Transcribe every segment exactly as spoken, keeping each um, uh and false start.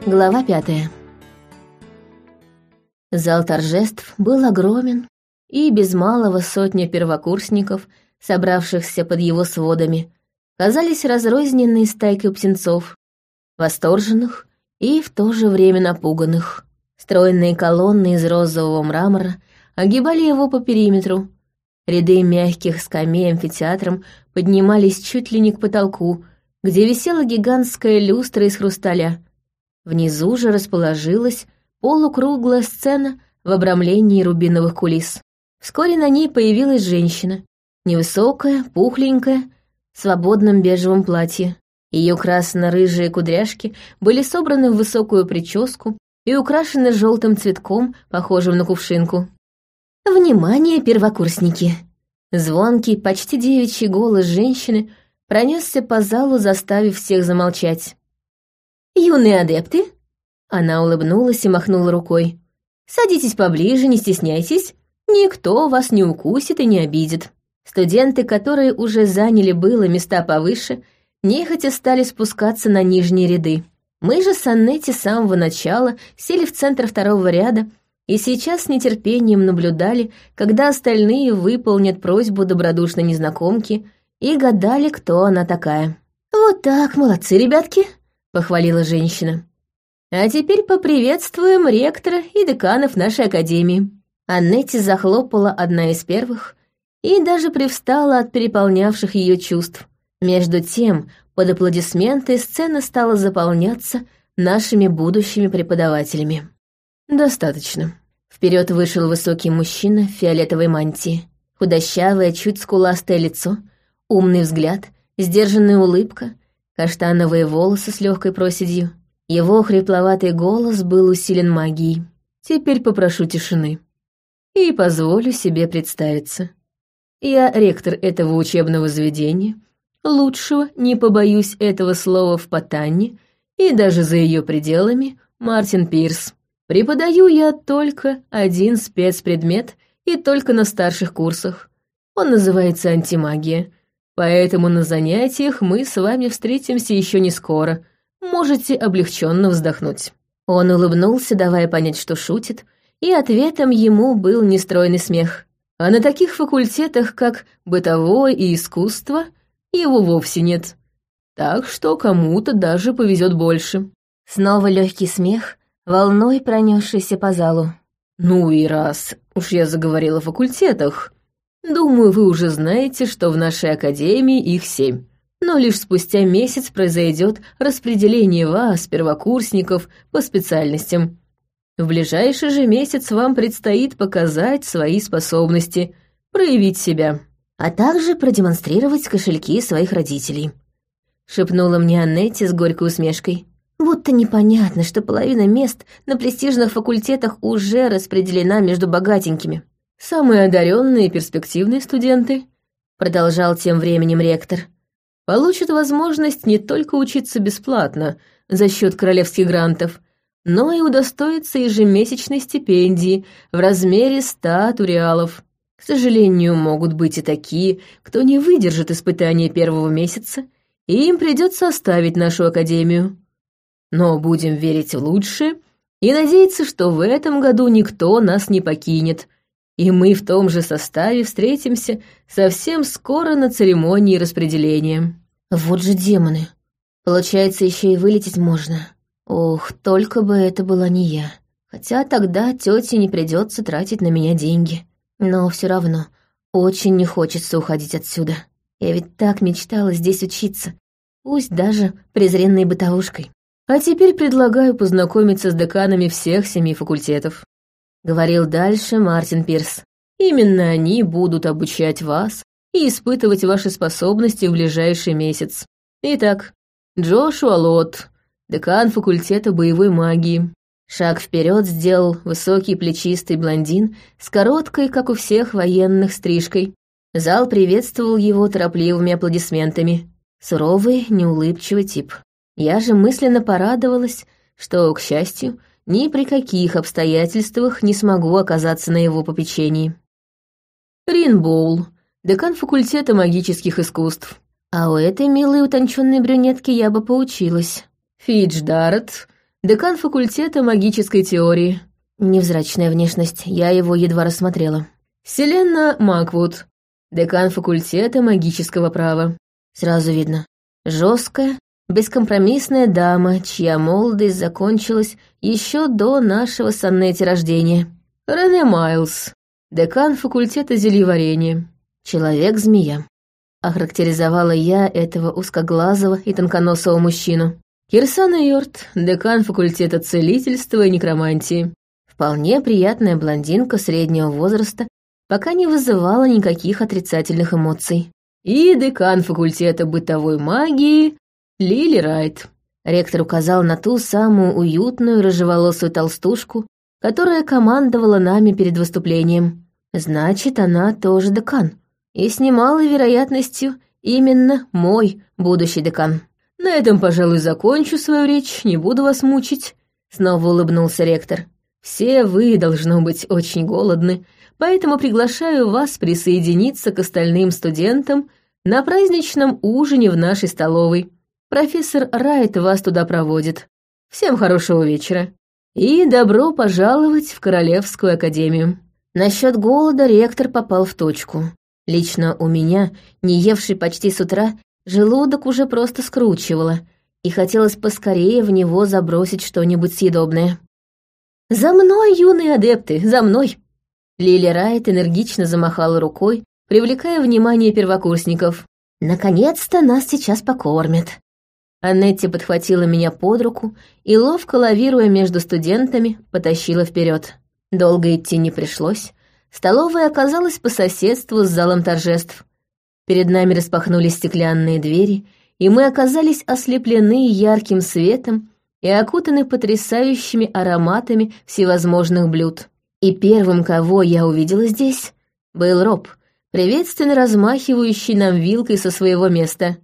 Глава пятая. Зал торжеств был огромен, и без малого сотня первокурсников, собравшихся под его сводами, казались разрозненной стайкой птенцов, восторженных и в то же время напуганных. Стройные колонны из розового мрамора огибали его по периметру. Ряды мягких скамей амфитеатром поднимались чуть ли не к потолку, где висела гигантская люстра из хрусталя. Внизу же расположилась полукруглая сцена в обрамлении рубиновых кулис. Вскоре на ней появилась женщина, невысокая, пухленькая, в свободном бежевом платье. Ее красно-рыжие кудряшки были собраны в высокую прическу и украшены желтым цветком, похожим на кувшинку. «Внимание, первокурсники!» Звонкий, почти девичий голос женщины пронесся по залу, заставив всех замолчать. «Юные адепты!» Она улыбнулась и махнула рукой. «Садитесь поближе, не стесняйтесь. Никто вас не укусит и не обидит». Студенты, которые уже заняли было места повыше, нехотя стали спускаться на нижние ряды. Мы же с Аннетти с самого начала сели в центр второго ряда и сейчас с нетерпением наблюдали, когда остальные выполнят просьбу добродушной незнакомки, и гадали, кто она такая. «Вот так, молодцы, ребятки!» — похвалила женщина. «А теперь поприветствуем ректора и деканов нашей академии». Аннетти захлопала одна из первых и даже привстала от переполнявших ее чувств. Между тем, под аплодисменты сцена стала заполняться нашими будущими преподавателями. «Достаточно». Вперед вышел высокий мужчина в фиолетовой мантии. Худощавое, чуть скуластое лицо, умный взгляд, сдержанная улыбка, каштановые волосы с легкой проседью. Его хрипловатый голос был усилен магией. «Теперь попрошу тишины. И позволю себе представиться. Я ректор этого учебного заведения, лучшего, не побоюсь этого слова, в Потанне и даже за ее пределами, Мартин Пирс. Преподаю я только один спецпредмет и только на старших курсах. Он называется антимагия, поэтому на занятиях мы с вами встретимся еще не скоро. Можете облегченно вздохнуть». Он улыбнулся, давая понять, что шутит, и ответом ему был нестройный смех. А на таких факультетах, как бытовое и искусство, его вовсе нет. Так что кому-то даже повезет больше. Снова легкий смех, волной пронесшийся по залу. «Ну и раз уж я заговорила о факультетах, думаю, вы уже знаете, что в нашей академии их семь. Но лишь спустя месяц произойдет распределение вас, первокурсников, по специальностям. В ближайший же месяц вам предстоит показать свои способности, проявить себя, а также продемонстрировать кошельки своих родителей», — шепнула мне Аннетти с горькой усмешкой. «Будто непонятно, что половина мест на престижных факультетах уже распределена между богатенькими. Самые одаренные и перспективные студенты», — продолжал тем временем ректор, «получат возможность не только учиться бесплатно за счет королевских грантов, но и удостоиться ежемесячной стипендии в размере ста туриалов. К сожалению, могут быть и такие, кто не выдержит испытания первого месяца, и им придется оставить нашу академию. Но будем верить в лучшее и надеяться, что в этом году никто нас не покинет, и мы в том же составе встретимся совсем скоро на церемонии распределения». Вот же демоны. Получается, еще и вылететь можно. Ох, только бы это была не я. Хотя тогда тете не придется тратить на меня деньги. Но все равно очень не хочется уходить отсюда. Я ведь так мечтала здесь учиться, пусть даже презренной бытовушкой. А теперь предлагаю познакомиться с деканами всех семи факультетов. Говорил дальше Мартин Пирс. Именно они будут обучать вас и испытывать ваши способности в ближайший месяц. Итак, Джошуа Лот, декан факультета боевой магии. Шаг вперед сделал высокий плечистый блондин с короткой, как у всех военных, стрижкой. Зал приветствовал его торопливыми аплодисментами. Суровый, неулыбчивый тип. Я же мысленно порадовалась, что, к счастью, ни при каких обстоятельствах не смогу оказаться на его попечении. Рин Боул, декан факультета магических искусств. А у этой милой утонченной брюнетки я бы поучилась. Фидж Дарретт, декан факультета магической теории. Невзрачная внешность, я его едва рассмотрела. Селена Маквуд, декан факультета магического права. Сразу видно. Жесткая, бескомпромиссная дама, чья молодость закончилась еще до нашего с Аннетти рождения. Рене Майлз, декан факультета зельеварения. Человек-змея. Охарактеризовала я этого узкоглазого и тонконосого мужчину. Кирсана Йорт, декан факультета целительства и некромантии. Вполне приятная блондинка среднего возраста, пока не вызывала никаких отрицательных эмоций. И декан факультета бытовой магии Лили Райт. Ректор указал на ту самую уютную рыжеволосую толстушку, которая командовала нами перед выступлением. Значит, она тоже декан. И с немалой вероятностью именно мой будущий декан. На этом, пожалуй, закончу свою речь, не буду вас мучить. Снова улыбнулся ректор. Все вы, должно быть, очень голодны, поэтому приглашаю вас присоединиться к остальным студентам на праздничном ужине в нашей столовой. Профессор Райт вас туда проводит. Всем хорошего вечера. И добро пожаловать в Королевскую академию. Насчет голода ректор попал в точку. Лично у меня, не евший почти с утра, желудок уже просто скручивало, и хотелось поскорее в него забросить что-нибудь съедобное. «За мной, юные адепты, за мной!» Лили Райт энергично замахала рукой, привлекая внимание первокурсников. «Наконец-то нас сейчас покормят!» Аннетти подхватила меня под руку и, ловко лавируя между студентами, потащила вперед. Долго идти не пришлось. Столовая оказалась по соседству с залом торжеств. Перед нами распахнулись стеклянные двери, и мы оказались ослеплены ярким светом и окутаны потрясающими ароматами всевозможных блюд. И первым, кого я увидела здесь, был Роб, приветственно размахивающий нам вилкой со своего места.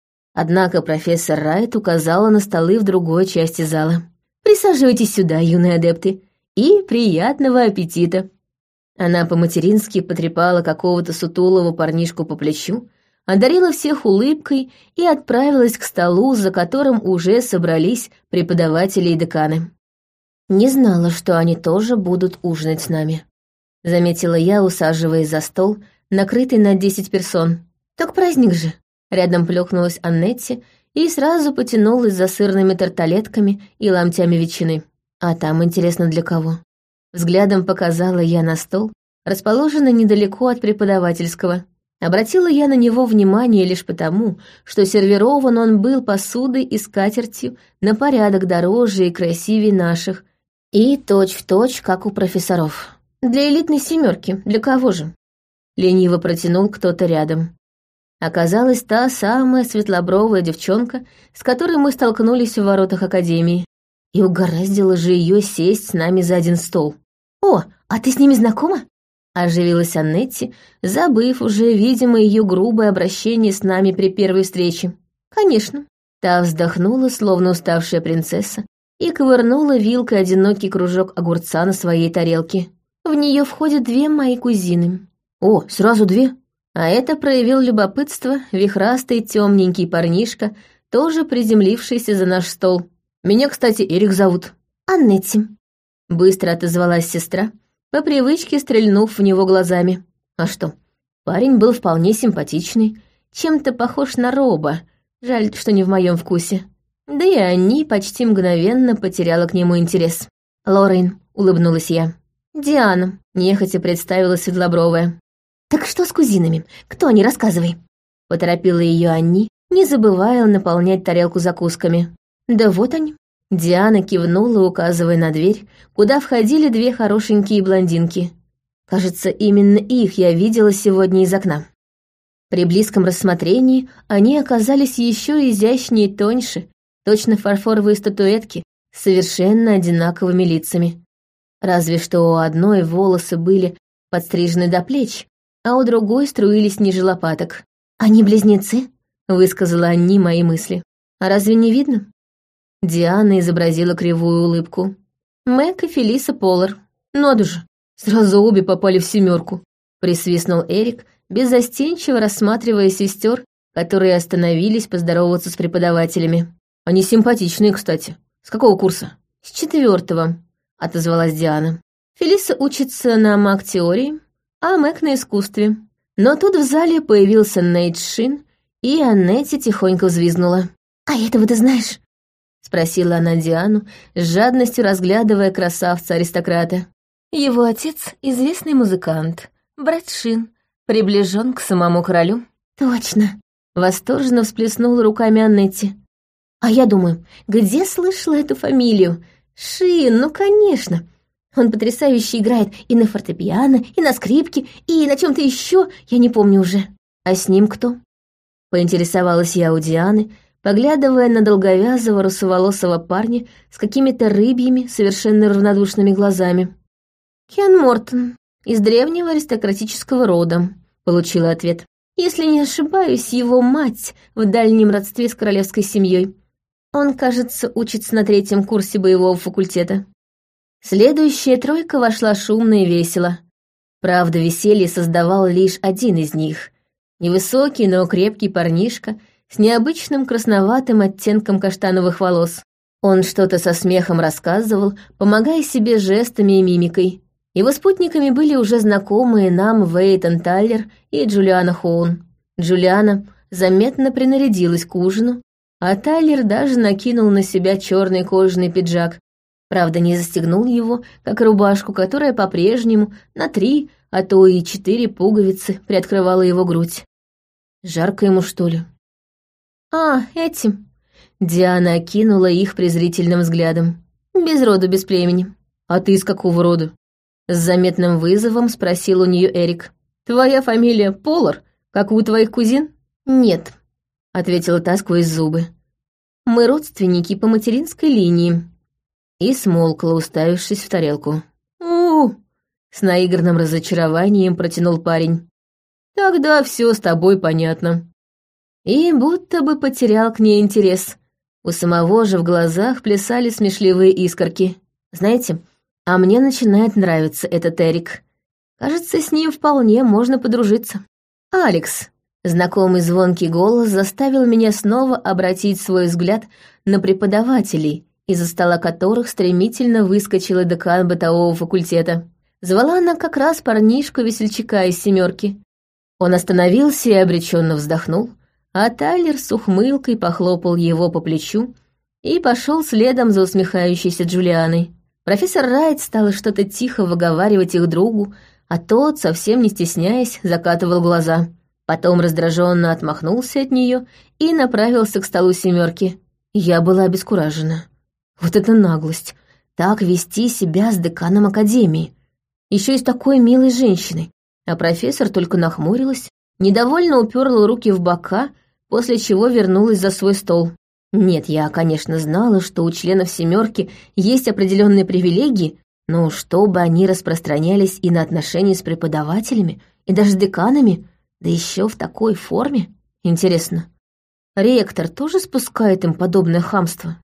Однако профессор Райт указала на столы в другой части зала. «Присаживайтесь сюда, юные адепты, и приятного аппетита!» Она по-матерински потрепала какого-то сутулого парнишку по плечу, одарила всех улыбкой и отправилась к столу, за которым уже собрались преподаватели и деканы. «Не знала, что они тоже будут ужинать с нами», — заметила я, усаживаясь за стол, накрытый на десять персон. «Так праздник же!» — рядом плюхнулась Аннетти и сразу потянулась за сырными тарталетками и ломтями ветчины. А там, интересно, для кого? Взглядом показала я на стол, расположенный недалеко от преподавательского. Обратила я на него внимание лишь потому, что сервирован он был посудой и скатертью на порядок дороже и красивее наших, и точь-в-точь, как у профессоров. Для элитной семерки, для кого же? Лениво протянул кто-то рядом. Оказалась та самая светлобровая девчонка, с которой мы столкнулись в воротах академии. И угораздило же ее сесть с нами за один стол. «О, а ты с ними знакома?» — оживилась Аннетти, забыв уже, видимо, ее грубое обращение с нами при первой встрече. «Конечно». Та вздохнула, словно уставшая принцесса, и ковырнула вилкой одинокий кружок огурца на своей тарелке. В нее входят две мои кузины. «О, сразу две?» А это проявил любопытство вихрастый темненький парнишка, тоже приземлившийся за наш стол. «Меня, кстати, Эрик зовут». «Аннетти», — быстро отозвалась сестра, по привычке стрельнув в него глазами. А что, парень был вполне симпатичный, чем-то похож на Роба, жаль, что не в моем вкусе. Да и Анни почти мгновенно потеряла к нему интерес. «Лоррейн», — улыбнулась я. «Диана», — нехотя представила светлобровая. «Так что с кузинами? Кто они, рассказывай?» — поторопила ее Анни, не забывая наполнять тарелку закусками. «Да вот они». Диана кивнула, указывая на дверь, куда входили две хорошенькие блондинки. Кажется, именно их я видела сегодня из окна. При близком рассмотрении они оказались еще изящнее и тоньше, точно фарфоровые статуэтки с совершенно одинаковыми лицами. Разве что у одной волосы были подстрижены до плеч, а у другой струились ниже лопаток. «Они близнецы?» — высказала Анни мои мысли. «А разве не видно?» Диана изобразила кривую улыбку. «Мэг и Фелиса Полар. Надо же, сразу обе попали в семерку», — присвистнул Эрик, беззастенчиво рассматривая сестер, которые остановились поздороваться с преподавателями. «Они симпатичные, кстати. С какого курса?» «С четвертого», — отозвалась Диана. «Фелиса учится на маг-теории, а Мэг на искусстве». Но тут в зале появился Нейт Шин, и Аннетти тихонько взвизгнула. «А этого ты знаешь?» — спросила она Диану, с жадностью разглядывая красавца-аристократа. «Его отец — известный музыкант, брат Шин, приближен к самому королю». «Точно!» — восторженно всплеснула руками Аннетти. «А я думаю, где слышала эту фамилию? Шин, ну конечно! Он потрясающе играет и на фортепиано, и на скрипке, и на чем-то еще, я не помню уже. А с ним кто?» Поинтересовалась я у Дианы, поглядывая на долговязого русоволосого парня с какими-то рыбьими, совершенно равнодушными глазами. «Кен Мортон, из древнего аристократического рода», — получила ответ. «Если не ошибаюсь, его мать в дальнем родстве с королевской семьей. Он, кажется, учится на третьем курсе боевого факультета». Следующая тройка вошла шумно и весело. Правда, веселье создавал лишь один из них. Невысокий, но крепкий парнишка с необычным красноватым оттенком каштановых волос. Он что-то со смехом рассказывал, помогая себе жестами и мимикой. Его спутниками были уже знакомые нам Вейтон Тайлер и Джулиана Хоун. Джулиана заметно принарядилась к ужину, а Тайлер даже накинул на себя черный кожаный пиджак. Правда, не застегнул его, как рубашку, которая по-прежнему на три, а то и четыре пуговицы приоткрывала его грудь. Жарко ему, что ли? «А, этим...» Диана окинула их презрительным взглядом. «Без роду, без племени». «А ты из какого рода?» С заметным вызовом спросил у нее Эрик. «Твоя фамилия Полар, как у твоих кузин?» «Нет», — ответила та сквозь зубы. «Мы родственники по материнской линии». И смолкла, уставившись в тарелку. у с наигранным разочарованием протянул парень. «Тогда все с тобой понятно». И будто бы потерял к ней интерес. У самого же в глазах плясали смешливые искорки. «Знаете, а мне начинает нравиться этот Эрик. Кажется, с ним вполне можно подружиться». «Алекс», — знакомый звонкий голос заставил меня снова обратить свой взгляд на преподавателей, из-за стола которых стремительно выскочила декан бытового факультета. Звала она как раз парнишку-весельчака из семерки. Он остановился и обреченно вздохнул, а Тайлер с ухмылкой похлопал его по плечу и пошел следом за усмехающейся Джулианой. Профессор Райт стала что-то тихо выговаривать их другу, а тот, совсем не стесняясь, закатывал глаза. Потом раздраженно отмахнулся от нее и направился к столу семерки. Я была обескуражена. Вот это наглость! Так вести себя с деканом академии! Еще и с такой милой женщиной! А профессор только нахмурилась, недовольно уперла руки в бока, после чего вернулась за свой стол. Нет, я, конечно, знала, что у членов семерки есть определенные привилегии, но чтобы они распространялись и на отношения с преподавателями, и даже с деканами, да еще в такой форме. Интересно, ректор тоже спускает им подобное хамство?